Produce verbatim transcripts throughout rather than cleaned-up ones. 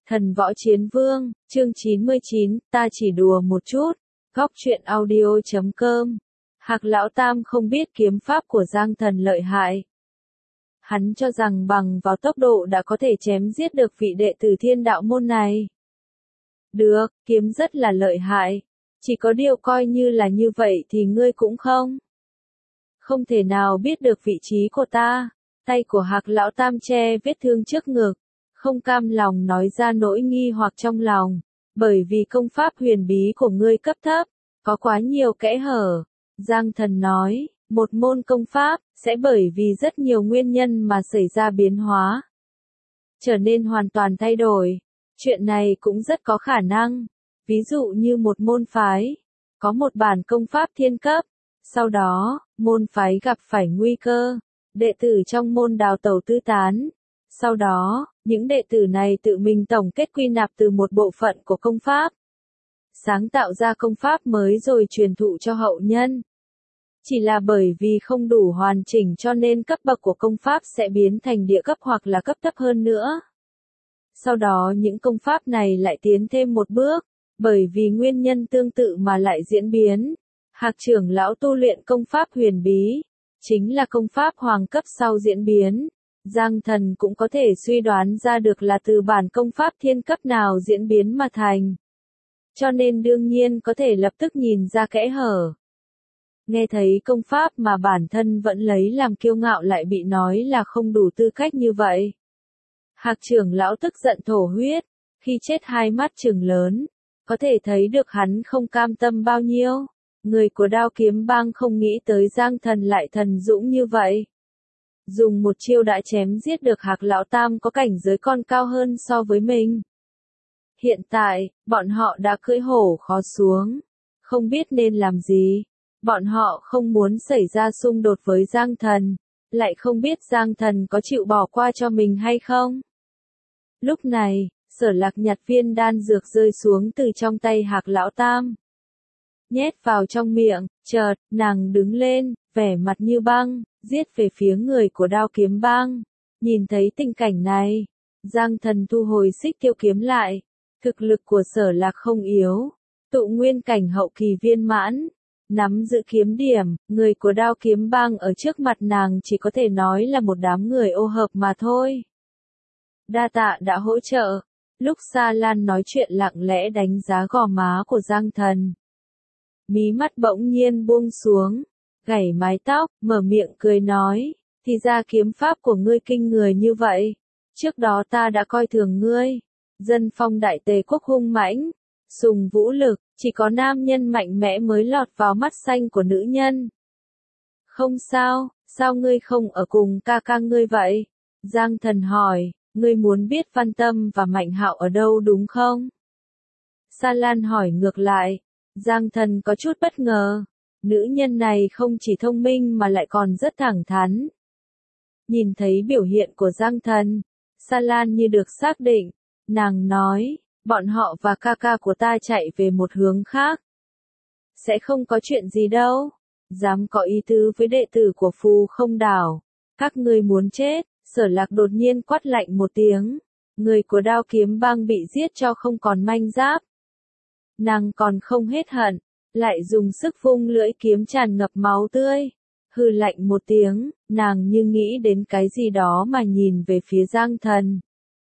Thần võ chiến vương, chương chín mươi chín, ta chỉ đùa một chút. Góc truyện audio chấm com. Hạc lão tam không biết kiếm pháp của Giang Thần lợi hại. Hắn cho rằng bằng vào tốc độ đã có thể chém giết được vị đệ tử Thiên Đạo môn này. Được, kiếm rất là lợi hại. Chỉ có điều coi như là như vậy thì ngươi cũng không. Không thể nào biết được vị trí của ta. Tay của Hạc lão tam che vết thương trước ngực. Không cam lòng nói ra nỗi nghi hoặc trong lòng, bởi vì công pháp huyền bí của ngươi cấp thấp, có quá nhiều kẽ hở. Giang Thần nói, một môn công pháp, sẽ bởi vì rất nhiều nguyên nhân mà xảy ra biến hóa, trở nên hoàn toàn thay đổi. Chuyện này cũng rất có khả năng, ví dụ như một môn phái, có một bản công pháp thiên cấp, sau đó, môn phái gặp phải nguy cơ, đệ tử trong môn đào tẩu tứ tán. Sau đó, những đệ tử này tự mình tổng kết quy nạp từ một bộ phận của công pháp, sáng tạo ra công pháp mới rồi truyền thụ cho hậu nhân. Chỉ là bởi vì không đủ hoàn chỉnh cho nên cấp bậc của công pháp sẽ biến thành địa cấp hoặc là cấp thấp hơn nữa. Sau đó những công pháp này lại tiến thêm một bước, bởi vì nguyên nhân tương tự mà lại diễn biến. Hạc trưởng lão tu luyện công pháp huyền bí, chính là công pháp hoàng cấp sau diễn biến. Giang Thần cũng có thể suy đoán ra được là từ bản công pháp thiên cấp nào diễn biến mà thành. Cho nên đương nhiên có thể lập tức nhìn ra kẽ hở. Nghe thấy công pháp mà bản thân vẫn lấy làm kiêu ngạo lại bị nói là không đủ tư cách như vậy. Hạc trưởng lão tức giận thổ huyết, khi chết hai mắt trừng lớn, có thể thấy được hắn không cam tâm bao nhiêu. Người của Đao Kiếm Bang không nghĩ tới Giang Thần lại thần dũng như vậy. Dùng một chiêu đã chém giết được Hạc lão tam có cảnh giới còn cao hơn so với mình. Hiện tại, bọn họ đã cưỡi hổ khó xuống, không biết nên làm gì. Bọn họ không muốn xảy ra xung đột với Giang Thần, lại không biết Giang Thần có chịu bỏ qua cho mình hay không. Lúc này, Sở Lạc nhặt viên đan dược rơi xuống từ trong tay Hạc lão tam, nhét vào trong miệng, chợt, nàng đứng lên, vẻ mặt như băng, giết về phía người của Đao Kiếm Bang. Nhìn thấy tình cảnh này, Giang Thần thu hồi xích tiêu kiếm lại. Thực lực của Sở Lạc không yếu, tụ nguyên cảnh hậu kỳ viên mãn, nắm giữ kiếm điểm, người của Đao Kiếm Bang ở trước mặt nàng chỉ có thể nói là một đám người ô hợp mà thôi. Đa tạ đã hỗ trợ. Lúc Sa Lan nói chuyện lặng lẽ đánh giá gò má của Giang Thần, mí mắt bỗng nhiên buông xuống, gảy mái tóc, mở miệng cười nói, thì ra kiếm pháp của ngươi kinh người như vậy. Trước đó ta đã coi thường ngươi. Dân phong đại tề quốc hung mãnh, sùng vũ lực, chỉ có nam nhân mạnh mẽ mới lọt vào mắt xanh của nữ nhân. Không sao, sao ngươi không ở cùng ca ca ngươi vậy? Giang Thần hỏi, ngươi muốn biết Văn Tâm và Mạnh Hạo ở đâu đúng không? Sa Lan hỏi ngược lại. Giang Thần có chút bất ngờ, nữ nhân này không chỉ thông minh mà lại còn rất thẳng thắn. Nhìn thấy biểu hiện của Giang Thần, Sa Lan như được xác định, nàng nói, bọn họ và ca ca của ta chạy về một hướng khác. Sẽ không có chuyện gì đâu, dám có ý tứ với đệ tử của Phù Không Đảo, các ngươi muốn chết. Sở Lạc đột nhiên quát lạnh một tiếng, người của Đao Kiếm Bang bị giết cho không còn manh giáp. Nàng còn không hết hận, lại dùng sức vung lưỡi kiếm tràn ngập máu tươi. Hừ lạnh một tiếng, nàng như nghĩ đến cái gì đó mà nhìn về phía Giang Thần.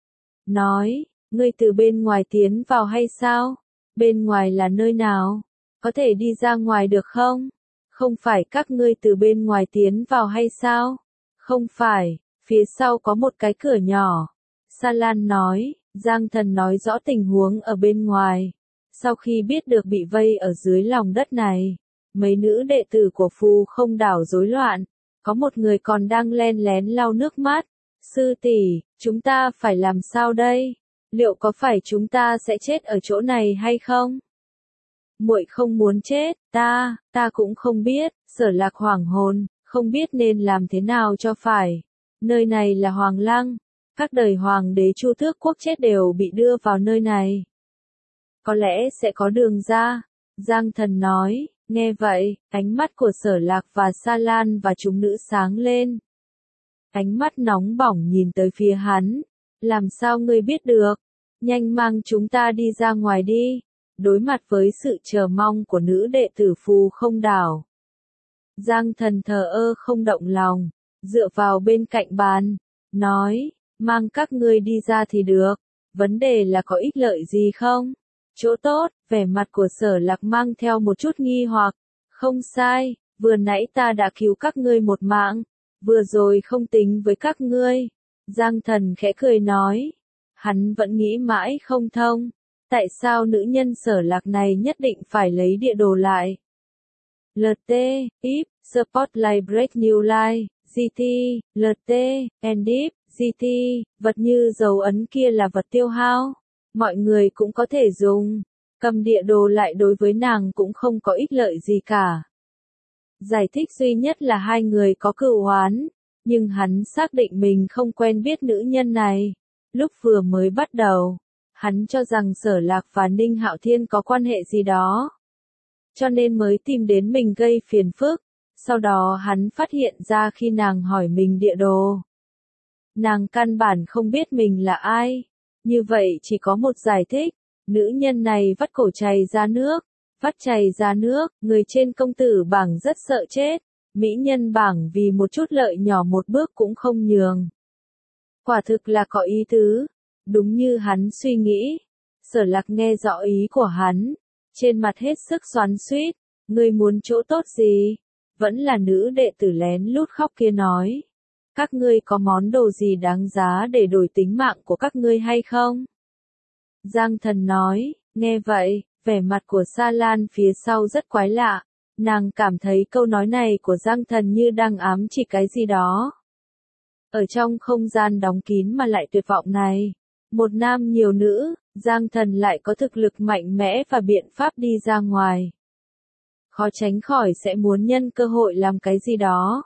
Nói, ngươi từ bên ngoài tiến vào hay sao? Bên ngoài là nơi nào? Có thể đi ra ngoài được không? Không phải các ngươi từ bên ngoài tiến vào hay sao? Không phải, phía sau có một cái cửa nhỏ. Sa Lan nói, Giang Thần nói rõ tình huống ở bên ngoài. Sau khi biết được bị vây ở dưới lòng đất này, mấy nữ đệ tử của Phù Không Đảo rối loạn, có một người còn đang len lén lau nước mắt. Sư tỷ, chúng ta phải làm sao đây? Liệu có phải chúng ta sẽ chết ở chỗ này hay không? Muội không muốn chết, ta, ta cũng không biết. Sở Lạc hoảng hồn, không biết nên làm thế nào cho phải. Nơi này là Hoàng Lăng, các đời hoàng đế Chu Tước quốc chết đều bị đưa vào nơi này. Có lẽ sẽ có đường ra. Giang Thần nói, nghe vậy, ánh mắt của Sở Lạc và Sa Lan và chúng nữ sáng lên. Ánh mắt nóng bỏng nhìn tới phía hắn. Làm sao ngươi biết được? nhanh mang chúng ta đi ra ngoài đi. Đối mặt với sự chờ mong của nữ đệ tử Phù Không Đảo, Giang Thần thờ ơ không động lòng, dựa vào bên cạnh bàn, nói, mang các ngươi đi ra thì được, vấn đề là có ích lợi gì không? Chỗ tốt, vẻ mặt của Sở Lạc mang theo một chút nghi hoặc, không sai, vừa nãy ta đã cứu các ngươi một mạng, vừa rồi không tính với các ngươi. Giang Thần khẽ cười nói, hắn vẫn nghĩ mãi không thông, tại sao nữ nhân Sở Lạc này nhất định phải lấy địa đồ lại. lờ tê, i pê, Spotlight Break New Line, giê tê, lờ tê, Endip, giê tê, vật như dấu ấn kia là vật tiêu hao, mọi người cũng có thể dùng, cầm địa đồ lại đối với nàng cũng không có ích lợi gì cả. Giải thích duy nhất là hai người có cừu oán, nhưng hắn xác định mình không quen biết nữ nhân này. Lúc vừa mới bắt đầu, hắn cho rằng Sở Lạc và Ninh Hạo Thiên có quan hệ gì đó, cho nên mới tìm đến mình gây phiền phức. Sau đó hắn phát hiện ra khi nàng hỏi mình địa đồ, nàng căn bản không biết mình là ai. Như vậy chỉ có một giải thích, nữ nhân này vắt cổ chày ra nước, vắt chày ra nước, người trên công tử bảng rất sợ chết, mỹ nhân bảng vì một chút lợi nhỏ một bước cũng không nhường. Quả thực là có ý tứ, đúng như hắn suy nghĩ. Sở Lạc nghe rõ ý của hắn, trên mặt hết sức xoắn xuýt, ngươi muốn chỗ tốt gì? Vẫn là nữ đệ tử lén lút khóc kia nói, các ngươi có món đồ gì đáng giá để đổi tính mạng của các ngươi hay không? Giang Thần nói, nghe vậy, vẻ mặt của Sa Lan phía sau rất quái lạ, nàng cảm thấy câu nói này của Giang Thần như đang ám chỉ cái gì đó. Ở trong không gian đóng kín mà lại tuyệt vọng này, một nam nhiều nữ, Giang Thần lại có thực lực mạnh mẽ và biện pháp đi ra ngoài. Khó tránh khỏi sẽ muốn nhân cơ hội làm cái gì đó.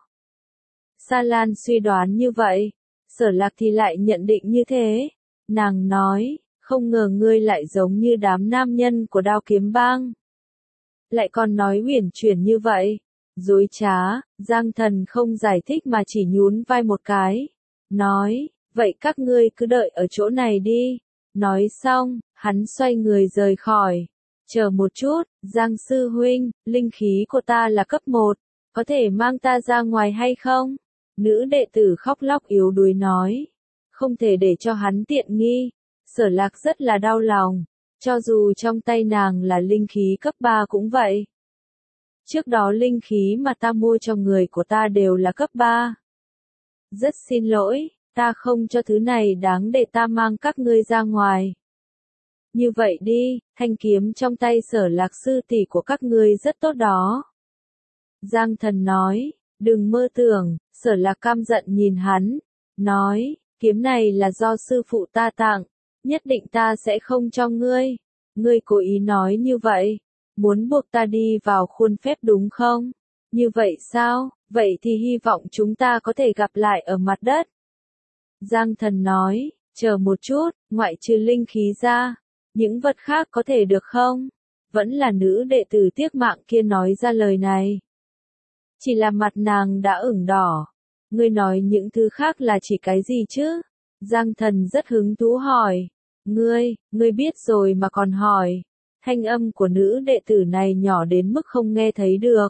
Sa Lan suy đoán như vậy, Sở Lạc thì lại nhận định như thế. Nàng nói, không ngờ ngươi lại giống như đám nam nhân của Đao Kiếm Bang. Lại còn nói uyển chuyển như vậy. Dối trá, Giang Thần không giải thích mà chỉ nhún vai một cái. Nói, vậy các ngươi cứ đợi ở chỗ này đi. Nói xong, hắn xoay người rời khỏi. Chờ một chút, Giang sư huynh, linh khí của ta là cấp một, có thể mang ta ra ngoài hay không? Nữ đệ tử khóc lóc yếu đuối nói, không thể để cho hắn tiện nghi. Sở Lạc rất là đau lòng, cho dù trong tay nàng là linh khí cấp ba cũng vậy. Trước đó linh khí mà ta mua cho người của ta đều là cấp ba. Rất xin lỗi, ta không cho thứ này đáng để ta mang các ngươi ra ngoài. Như vậy đi, thanh kiếm trong tay Sở Lạc sư tỷ của các ngươi rất tốt đó. Giang Thần nói, đừng mơ tưởng. Sở Lạc căm giận nhìn hắn, nói, kiếm này là do sư phụ ta tặng, nhất định ta sẽ không cho ngươi. Ngươi cố ý nói như vậy, muốn buộc ta đi vào khuôn phép đúng không? Như vậy sao? Vậy thì hy vọng chúng ta có thể gặp lại ở mặt đất. Giang Thần nói, chờ một chút, ngoại trừ linh khí ra, những vật khác có thể được không? Vẫn là nữ đệ tử tiếc mạng kia nói ra lời này. Chỉ là mặt nàng đã ửng đỏ. Ngươi nói những thứ khác là chỉ cái gì chứ? Giang Thần rất hứng thú hỏi. Ngươi, ngươi biết rồi mà còn hỏi. Thanh âm của nữ đệ tử này nhỏ đến mức không nghe thấy được.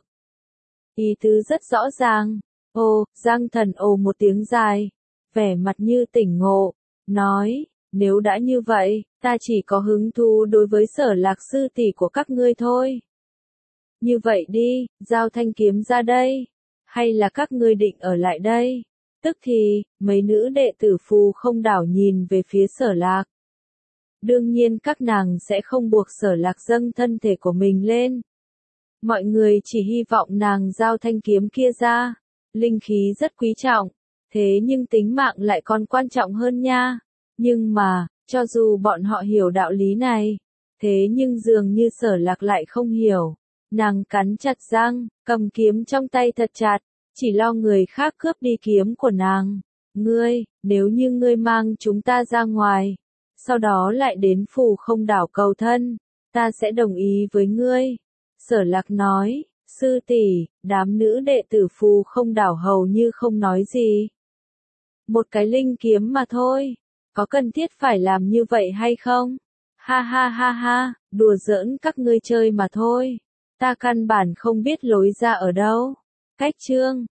Ý tứ rất rõ ràng. Ồ, Giang Thần ồ một tiếng dài. Vẻ mặt như tỉnh ngộ. Nói, nếu đã như vậy, ta chỉ có hứng thú đối với Sở Lạc sư tỷ của các ngươi thôi. Như vậy đi, giao thanh kiếm ra đây. Hay là các ngươi định ở lại đây? Tức thì, mấy nữ đệ tử Phù Không Đảo nhìn về phía Sở Lạc. Đương nhiên các nàng sẽ không buộc Sở Lạc dâng thân thể của mình lên. Mọi người chỉ hy vọng nàng giao thanh kiếm kia ra. Linh khí rất quý trọng, thế nhưng tính mạng lại còn quan trọng hơn nha. Nhưng mà, cho dù bọn họ hiểu đạo lý này, thế nhưng dường như Sở Lạc lại không hiểu. Nàng cắn chặt răng, cầm kiếm trong tay thật chặt, chỉ lo người khác cướp đi kiếm của nàng. Ngươi, nếu như ngươi mang chúng ta ra ngoài, sau đó lại đến Phù Không Đảo cầu thân, ta sẽ đồng ý với ngươi. Sở Lạc nói, sư tỷ, đám nữ đệ tử Phù Không Đảo hầu như không nói gì. Một cái linh kiếm mà thôi, Có cần thiết phải làm như vậy hay không? Ha ha ha ha, đùa giỡn các ngươi chơi mà thôi. Ta căn bản không biết lối ra ở đâu. Cách chương